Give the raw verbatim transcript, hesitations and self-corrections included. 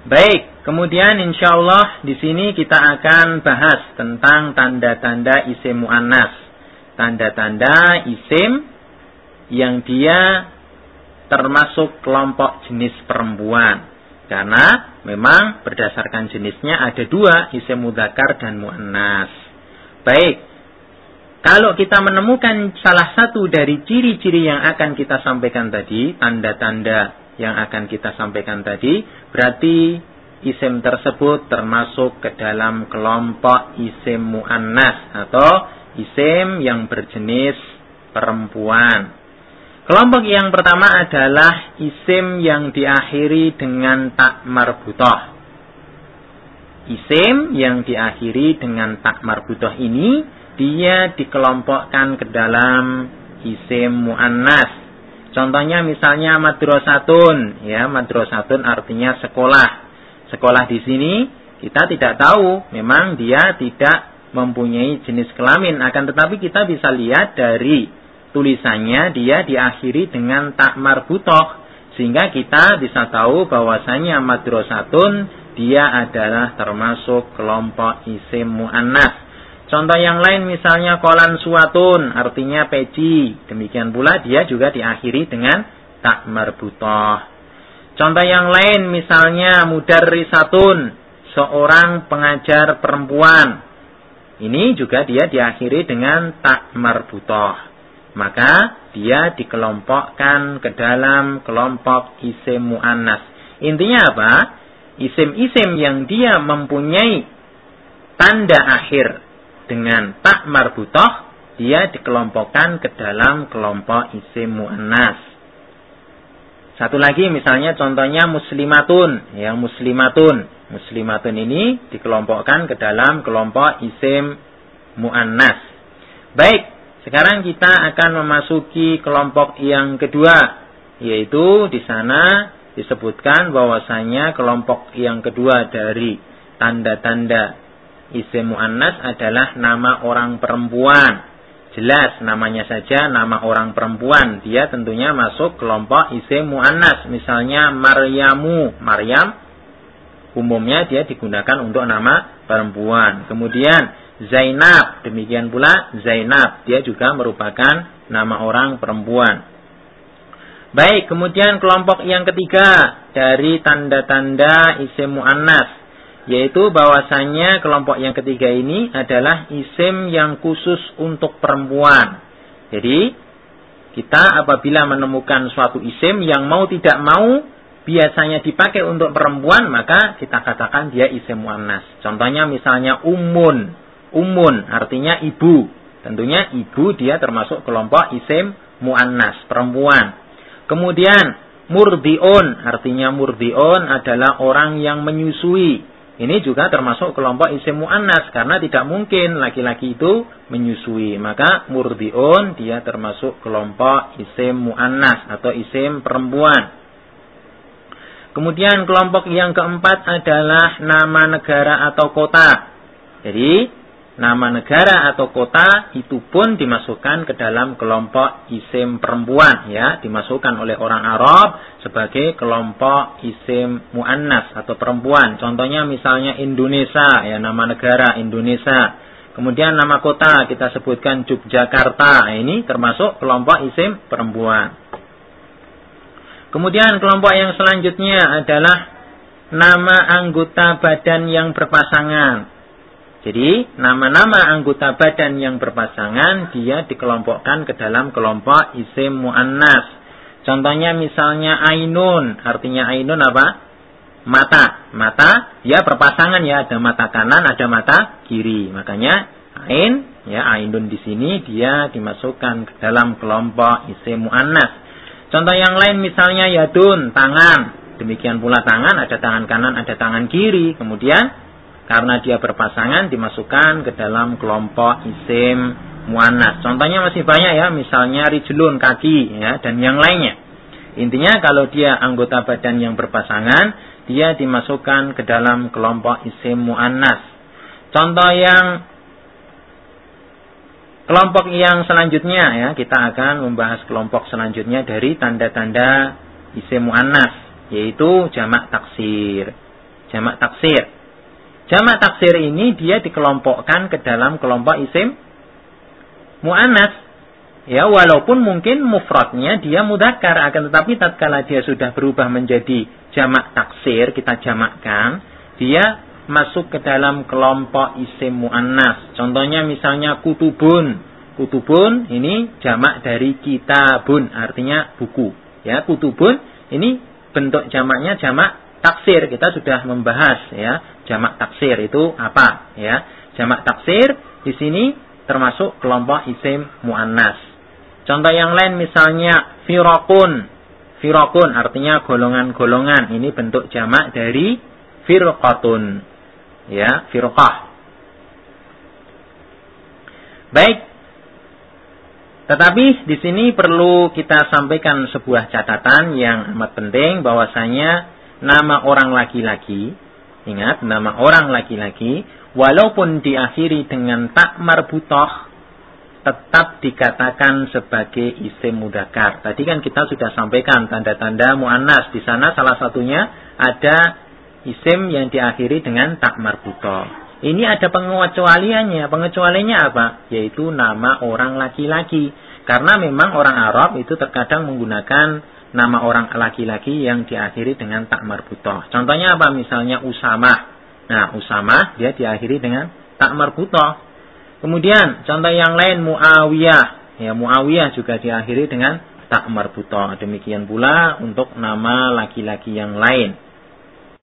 Baik, kemudian insyaallah di sini kita akan bahas tentang tanda-tanda isim muannas. Tanda-tanda isim yang dia termasuk kelompok jenis perempuan. Karena memang berdasarkan jenisnya ada dua, isim mudzakkar dan muannas. Baik, kalau kita menemukan salah satu dari ciri-ciri yang akan kita sampaikan tadi, tanda-tanda yang akan kita sampaikan tadi, berarti isim tersebut termasuk ke dalam kelompok isim muannas atau isim yang berjenis perempuan. Kelompok yang pertama adalah isim yang diakhiri dengan tak marbutah. Isim yang diakhiri dengan tak marbutah ini dia dikelompokkan ke dalam isim muannas. Contohnya misalnya madrasatun, ya, madrasatun artinya sekolah. Sekolah di sini kita tidak tahu, memang dia tidak mempunyai jenis kelamin, akan tetapi kita bisa lihat dari tulisannya dia diakhiri dengan tak marbutah, sehingga kita bisa tahu bahwasanya madrasatun dia adalah termasuk kelompok isim muannas. Contoh yang lain misalnya kolan suatun artinya peci. Demikian pula dia juga diakhiri dengan tak marbutah. Contoh yang lain misalnya mudarrisatun, seorang pengajar perempuan. Ini juga dia diakhiri dengan tak marbutah. Maka dia dikelompokkan ke dalam kelompok isim muannas. Intinya apa? Isim-isim yang dia mempunyai tanda akhir dengan tak marbutah, dia dikelompokkan ke dalam kelompok isim muannas. Satu lagi misalnya contohnya muslimatun, ya muslimatun. Muslimatun ini dikelompokkan ke dalam kelompok isim muannas. Baik, sekarang kita akan memasuki kelompok yang kedua, yaitu di sana disebutkan bahwasanya kelompok yang kedua dari tanda-tanda isim muannas adalah nama orang perempuan. Jelas namanya saja nama orang perempuan, dia tentunya masuk kelompok isim muannas. Misalnya Maryamu, Maryam umumnya dia digunakan untuk nama perempuan. Kemudian Zainab, demikian pula Zainab, dia juga merupakan nama orang perempuan. Baik, kemudian kelompok yang ketiga dari tanda-tanda isim muannas, yaitu bahwasanya kelompok yang ketiga ini adalah isim yang khusus untuk perempuan. Jadi, kita apabila menemukan suatu isim yang mau tidak mau biasanya dipakai untuk perempuan, maka kita katakan dia isim muannas. Contohnya misalnya ummun. Ummun artinya ibu. Tentunya ibu dia termasuk kelompok isim muannas, perempuan. Kemudian murdiun artinya murdiun adalah orang yang menyusui. Ini juga termasuk kelompok isim muannas karena tidak mungkin laki-laki itu menyusui. Maka murdiun dia termasuk kelompok isim muannas atau isim perempuan. Kemudian kelompok yang keempat adalah nama negara atau kota. Jadi nama negara atau kota itu pun dimasukkan ke dalam kelompok isim perempuan, ya, dimasukkan oleh orang Arab sebagai kelompok isim muannas atau perempuan. Contohnya misalnya Indonesia, ya, nama negara Indonesia. Kemudian nama kota kita sebutkan Yogyakarta. Nah, ini termasuk kelompok isim perempuan. Kemudian kelompok yang selanjutnya adalah nama anggota badan yang berpasangan. Jadi, nama-nama anggota badan yang berpasangan, dia dikelompokkan ke dalam kelompok isim muannas. Contohnya misalnya ainun, artinya ainun apa? Mata. Mata, dia berpasangan, ya, ada mata kanan, ada mata kiri. Makanya, ain, ya, ainun di sini, dia dimasukkan ke dalam kelompok isim muannas. Contoh yang lain misalnya yadun, tangan. Demikian pula tangan, ada tangan kanan, ada tangan kiri. Kemudian, karena dia berpasangan dimasukkan ke dalam kelompok isim muannas. Contohnya masih banyak, ya, misalnya rijlun, kaki, ya, dan yang lainnya. Intinya kalau dia anggota badan yang berpasangan, dia dimasukkan ke dalam kelompok isim muannas. Contoh yang kelompok yang selanjutnya, ya, kita akan membahas kelompok selanjutnya dari tanda-tanda isim muannas, yaitu jamak taksir. jamak taksir. Jamak taksir ini dia dikelompokkan ke dalam kelompok isim mu'annas. Ya, walaupun mungkin mufradnya dia mudzakkar, akan tetapi tatkala dia sudah berubah menjadi jamak taksir, kita jamakkan, dia masuk ke dalam kelompok isim mu'annas. Contohnya misalnya kutubun. Kutubun ini jamak dari kitabun, artinya buku. Ya, kutubun ini bentuk jamaknya jamak taksir. Kita sudah membahas ya, jamak taksir itu apa ya? Jamak taksir di sini termasuk kelompok isim mu'annas. Contoh yang lain misalnya firaqun. Firaqun artinya golongan-golongan. Ini bentuk jamak dari firqatun. Ya, firqah. Baik. Tetapi di sini perlu kita sampaikan sebuah catatan yang amat penting, bahwasanya nama orang laki-laki, ingat nama orang laki-laki, walaupun diakhiri dengan tak marbutah, tetap dikatakan sebagai isim mudzakkar. Tadi kan kita sudah sampaikan tanda-tanda muannas. Di sana salah satunya ada isim yang diakhiri dengan tak marbutah. Ini ada pengecualiannya. Pengecualiannya apa? Yaitu nama orang laki-laki. Karena memang orang Arab itu terkadang menggunakan nama orang laki-laki yang diakhiri dengan tak marbutah. Contohnya apa? Misalnya Usamah. Nah, Usamah dia diakhiri dengan tak marbutah. Kemudian contoh yang lain Muawiyah. Ya, Muawiyah juga diakhiri dengan tak marbutah. Demikian pula untuk nama laki-laki yang lain.